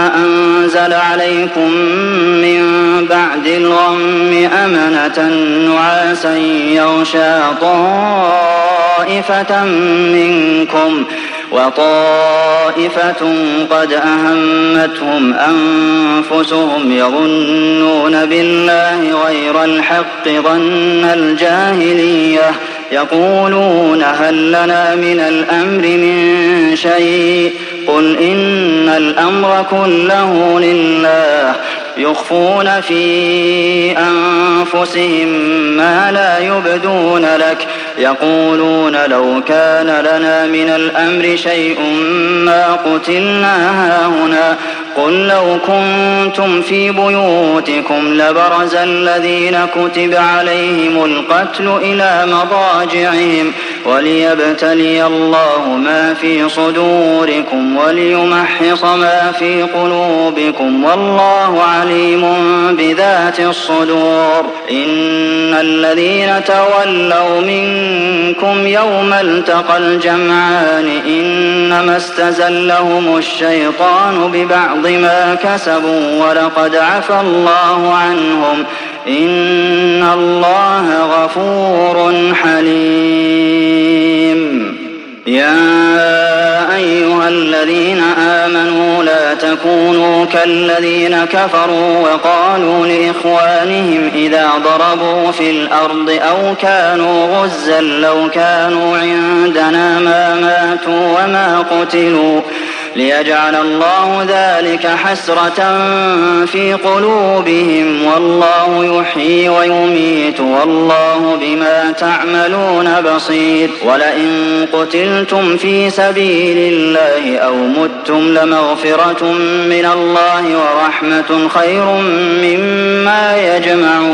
أنزل عليكم من بعد الغم أمنة نعاسا يغشى طائفة منكم وطائفة قد أهمتهم أنفسهم يظنون بالله غير الحق ظن الجاهلية يقولون هل لنا من الأمر من شيء قل إن الأمر كله لله يخفون في أنفسهم ما لا يبدون لك يقولون لو كان لنا من الأمر شيء ما قتلنا هاهنا قل لو كنتم في بيوتكم لبرز الذين كتب عليهم القتل إلى مضاجعهم وليبتلي الله ما في صدوركم وليمحص ما في قلوبكم والله عليم بذات الصدور إن الذين تولوا منكم يوم التقى الجمعان إنما استزلهم الشيطان ببعض ما كسبوا ولقد عفى الله عنهم إن الله غفور حليم يا أيها الذين آمنوا لا تكونوا كالذين كفروا وقالوا لإخوانهم إذا ضربوا في الأرض أو كانوا غزا لو كانوا عندنا ما ماتوا وما قتلوا ليجعل الله ذلك حسرة في قلوبهم والله يحيي ويميت والله بما تعملون بصير ولئن قتلتم في سبيل الله أو متم لمغفرة من الله ورحمة خير مما يجمعون